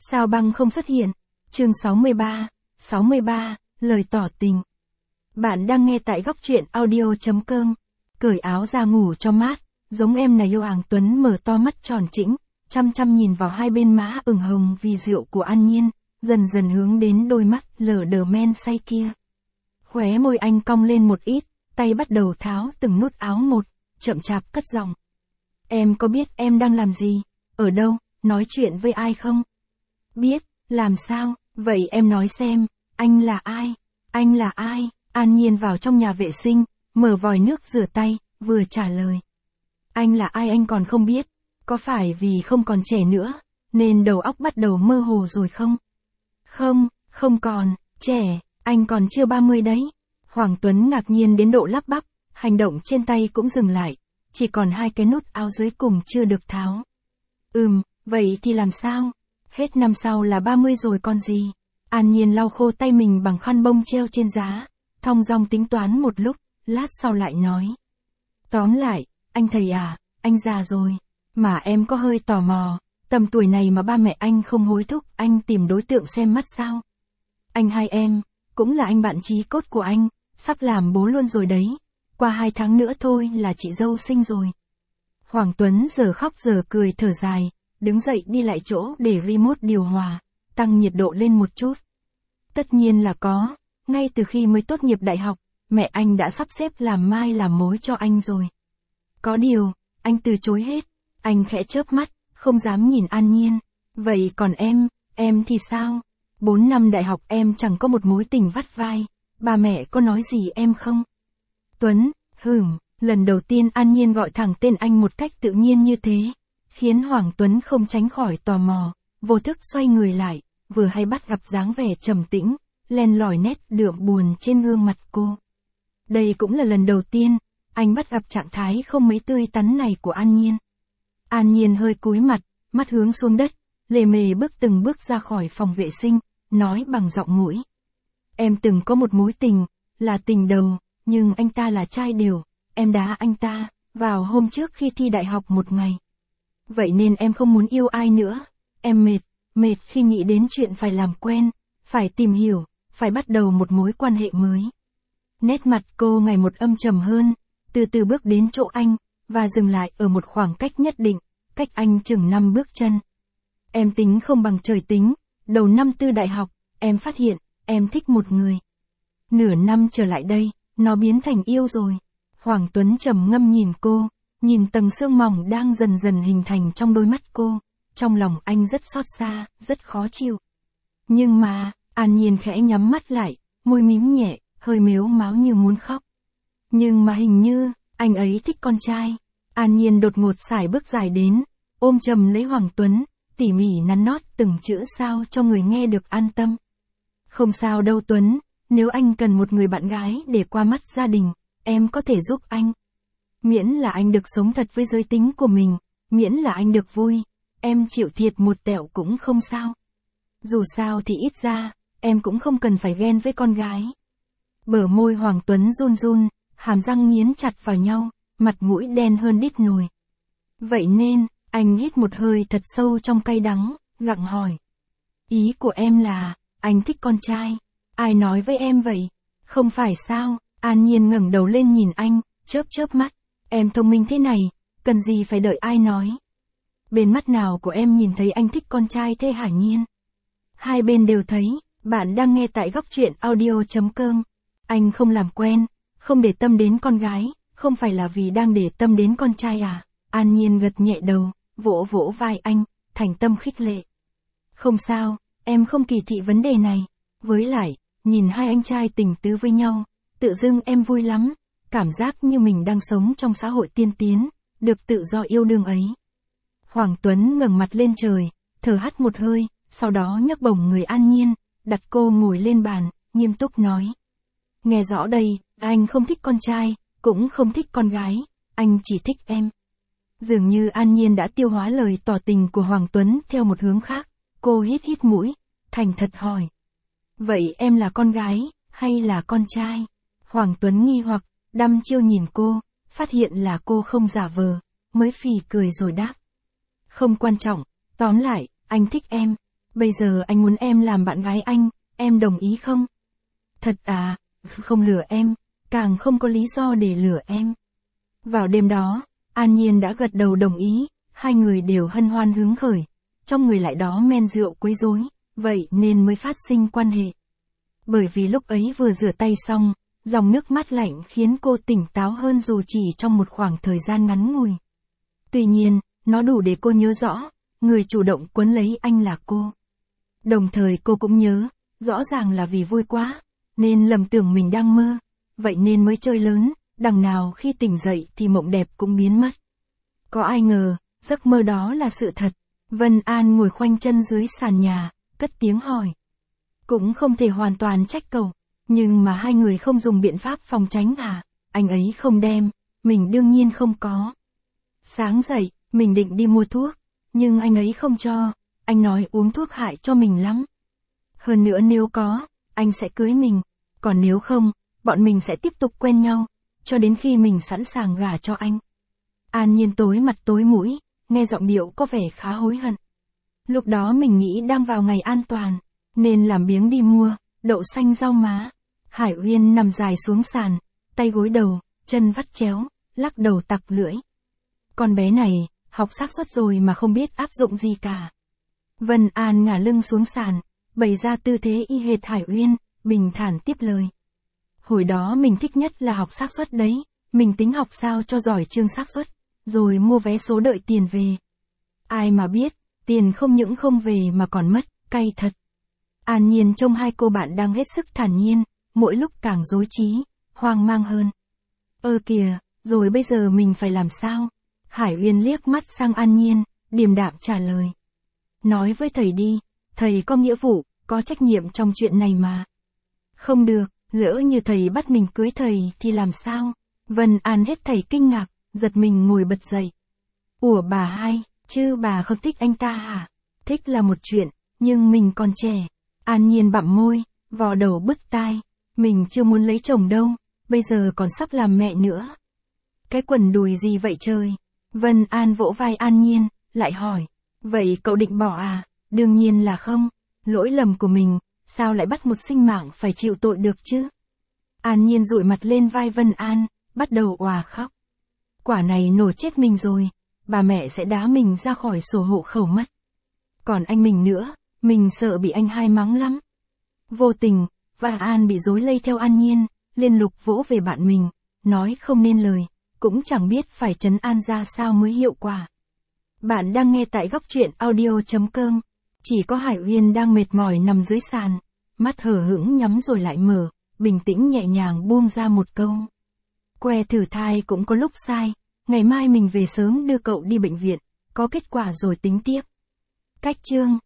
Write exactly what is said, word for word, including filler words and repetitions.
Sao băng không xuất hiện? Chương sáu mươi ba, sáu mươi ba, lời tỏ tình. Bạn đang nghe tại góc truyện audio chấm com. Cởi áo ra ngủ cho mát, giống em này yêu Ảng Tuấn mở to mắt tròn trĩnh, chăm chăm nhìn vào hai bên má ửng hồng vì rượu của An Nhiên, dần dần hướng đến đôi mắt lờ đờ men say kia. Khóe môi anh cong lên một ít, tay bắt đầu tháo từng nút áo một, chậm chạp cất giọng. Em có biết em đang làm gì, ở đâu, nói chuyện với ai không? Biết, làm sao, vậy em nói xem, anh là ai? Anh là ai? An Nhiên vào trong nhà vệ sinh, mở vòi nước rửa tay, vừa trả lời. Anh là ai anh còn không biết, có phải vì không còn trẻ nữa, nên đầu óc bắt đầu mơ hồ rồi không? Không, không còn, trẻ, anh còn chưa ba mươi đấy. Hoàng Tuấn ngạc nhiên đến độ lắp bắp, hành động trên tay cũng dừng lại, chỉ còn hai cái nút áo dưới cùng chưa được tháo. Ừm, vậy thì làm sao? Hết năm sau là ba mươi rồi còn gì? An Nhiên lau khô tay mình bằng khăn bông treo trên giá, thong dong tính toán một lúc, lát sau lại nói. Tóm lại, anh thầy à, anh già rồi, mà em có hơi tò mò, tầm tuổi này mà ba mẹ anh không hối thúc anh tìm đối tượng xem mắt sao? Anh hai em, cũng là anh bạn chí cốt của anh, sắp làm bố luôn rồi đấy, qua hai tháng nữa thôi là chị dâu sinh rồi. Hoàng Tuấn giờ khóc giờ cười thở dài, đứng dậy đi lại chỗ để remote điều hòa, tăng nhiệt độ lên một chút. Tất nhiên là có, ngay từ khi mới tốt nghiệp đại học, mẹ anh đã sắp xếp làm mai làm mối cho anh rồi. Có điều, anh từ chối hết, anh khẽ chớp mắt, không dám nhìn An Nhiên. Vậy còn em, em thì sao? Bốn năm đại học em chẳng có một mối tình vắt vai, ba mẹ có nói gì em không? Tuấn, hửm, lần đầu tiên An Nhiên gọi thẳng tên anh một cách tự nhiên như thế, khiến Hoàng Tuấn không tránh khỏi tò mò, vô thức xoay người lại, vừa hay bắt gặp dáng vẻ trầm tĩnh, len lỏi nét đượm buồn trên gương mặt cô. Đây cũng là lần đầu tiên, anh bắt gặp trạng thái không mấy tươi tắn này của An Nhiên. An Nhiên hơi cúi mặt, mắt hướng xuống đất, lề mề bước từng bước ra khỏi phòng vệ sinh, nói bằng giọng mũi. Em từng có một mối tình, là tình đầu, nhưng anh ta là trai đều, em đá anh ta, vào hôm trước khi thi đại học một ngày. Vậy nên em không muốn yêu ai nữa, em mệt, mệt khi nghĩ đến chuyện phải làm quen, phải tìm hiểu, phải bắt đầu một mối quan hệ mới. Nét mặt cô ngày một âm trầm hơn, từ từ bước đến chỗ anh, và dừng lại ở một khoảng cách nhất định, cách anh chừng năm bước chân. Em tính không bằng trời tính, đầu năm tư đại học, em phát hiện, em thích một người. Nửa năm trở lại đây, nó biến thành yêu rồi. Hoàng Tuấn trầm ngâm nhìn cô, nhìn tầng sương mỏng đang dần dần hình thành trong đôi mắt cô, trong lòng anh rất xót xa, rất khó chịu. Nhưng mà, An Nhiên khẽ nhắm mắt lại, môi mím nhẹ, hơi mếu máo như muốn khóc. Nhưng mà hình như, anh ấy thích con trai. An Nhiên đột ngột sải bước dài đến, ôm chầm lấy Hoàng Tuấn, tỉ mỉ nắn nót từng chữ sao cho người nghe được an tâm. Không sao đâu Tuấn, nếu anh cần một người bạn gái để qua mắt gia đình, em có thể giúp anh. Miễn là anh được sống thật với giới tính của mình, miễn là anh được vui, em chịu thiệt một tẹo cũng không sao. Dù sao thì ít ra, em cũng không cần phải ghen với con gái. Bờ môi Hoàng Tuấn run run, hàm răng nghiến chặt vào nhau, mặt mũi đen hơn đít nồi. Vậy nên, anh hít một hơi thật sâu trong cay đắng, gặng hỏi. Ý của em là, anh thích con trai, ai nói với em vậy? Không phải sao? An Nhiên ngẩng đầu lên nhìn anh, chớp chớp mắt. Em thông minh thế này, cần gì phải đợi ai nói? Bên mắt nào của em nhìn thấy anh thích con trai thế hả Nhiên? Hai bên đều thấy, bạn đang nghe tại góc truyện audio chấm com. Anh không làm quen, không để tâm đến con gái, không phải là vì đang để tâm đến con trai à? An Nhiên gật nhẹ đầu, vỗ vỗ vai anh, thành tâm khích lệ. Không sao, em không kỳ thị vấn đề này. Với lại, nhìn hai anh trai tình tứ với nhau, tự dưng em vui lắm, cảm giác như mình đang sống trong xã hội tiên tiến, được tự do yêu đương ấy. Hoàng Tuấn ngẩng mặt lên trời, thở hắt một hơi, sau đó nhấc bổng người An Nhiên, đặt cô ngồi lên bàn, nghiêm túc nói. Nghe rõ đây, anh không thích con trai, cũng không thích con gái, anh chỉ thích em. Dường như An Nhiên đã tiêu hóa lời tỏ tình của Hoàng Tuấn theo một hướng khác, cô hít hít mũi, thành thật hỏi. Vậy em là con gái, hay là con trai? Hoàng Tuấn nghi hoặc, đăm chiêu nhìn cô, phát hiện là cô không giả vờ, mới phì cười rồi đáp. Không quan trọng, tóm lại, anh thích em. bây giờ anh muốn em làm bạn gái anh, em đồng ý không? Thật à, không lừa em, càng không có lý do để lừa em. Vào đêm đó, An Nhiên đã gật đầu đồng ý, hai người đều hân hoan hứng khởi, trong người lại đó men rượu quấy rối, vậy nên mới phát sinh quan hệ. Bởi vì lúc ấy vừa rửa tay xong, dòng nước mát lạnh khiến cô tỉnh táo hơn dù chỉ trong một khoảng thời gian ngắn ngủi. Tuy nhiên, nó đủ để cô nhớ rõ, người chủ động quấn lấy anh là cô. Đồng thời cô cũng nhớ, rõ ràng là vì vui quá, nên lầm tưởng mình đang mơ, vậy nên mới chơi lớn, đằng nào khi tỉnh dậy thì mộng đẹp cũng biến mất. Có ai ngờ, giấc mơ đó là sự thật. Vân An ngồi khoanh chân dưới sàn nhà, cất tiếng hỏi. Cũng không thể hoàn toàn trách cậu, nhưng mà hai người không dùng biện pháp phòng tránh à, anh ấy không đem, mình đương nhiên không có. Sáng dậy, mình định đi mua thuốc, nhưng anh ấy không cho, anh nói uống thuốc hại cho mình lắm. Hơn nữa nếu có, anh sẽ cưới mình, còn nếu không, bọn mình sẽ tiếp tục quen nhau, cho đến khi mình sẵn sàng gả cho anh. An Nhiên tối mặt tối mũi, nghe giọng điệu có vẻ khá hối hận. Lúc đó mình nghĩ đang vào ngày an toàn, nên làm biếng đi mua, đậu xanh rau má. Hải Uyên nằm dài xuống sàn, tay gối đầu, chân vắt chéo, lắc đầu tặc lưỡi. Con bé này, học xác suất rồi mà không biết áp dụng gì cả. Vân An ngả lưng xuống sàn, bày ra tư thế y hệt Hải Uyên, bình thản tiếp lời. Hồi đó mình thích nhất là học xác suất đấy, mình tính học sao cho giỏi chương xác suất, rồi mua vé số đợi tiền về. Ai mà biết, tiền không những không về mà còn mất, cay thật. An Nhiên trông hai cô bạn đang hết sức thản nhiên, mỗi lúc càng rối trí, hoang mang hơn. Ơ kìa, rồi bây giờ mình phải làm sao? Hải Uyên liếc mắt sang An Nhiên, điềm đạm trả lời. Nói với thầy đi, thầy có nghĩa vụ, có trách nhiệm trong chuyện này mà. Không được, lỡ như thầy bắt mình cưới thầy thì làm sao? Vân An hết thảy kinh ngạc, giật mình ngồi bật dậy. Ủa bà hai, chứ bà không thích anh ta hả? Thích là một chuyện, nhưng mình còn trẻ. An Nhiên bặm môi, vò đầu bứt tai. Mình chưa muốn lấy chồng đâu, bây giờ còn sắp làm mẹ nữa. Cái quần đùi gì vậy trời? Vân An vỗ vai An Nhiên, lại hỏi. Vậy cậu định bỏ à? Đương nhiên là không. Lỗi lầm của mình, sao lại bắt một sinh mạng phải chịu tội được chứ? An Nhiên dụi mặt lên vai Vân An, bắt đầu òa khóc. Quả này nổ chết mình rồi, bà mẹ sẽ đá mình ra khỏi sổ hộ khẩu mất. Còn anh mình nữa, mình sợ bị anh hai mắng lắm. Vô tình, Vân An bị rối lây theo An Nhiên, liên lục vỗ về bạn mình, nói không nên lời, cũng chẳng biết phải trấn an ra sao mới hiệu quả. Bạn đang nghe tại góc truyện audio chấm com, chỉ có Hải Uyên đang mệt mỏi nằm dưới sàn, mắt hở hững nhắm rồi lại mở, bình tĩnh nhẹ nhàng buông ra một câu. Que thử thai cũng có lúc sai, ngày mai mình về sớm đưa cậu đi bệnh viện, có kết quả rồi tính tiếp. Cách chương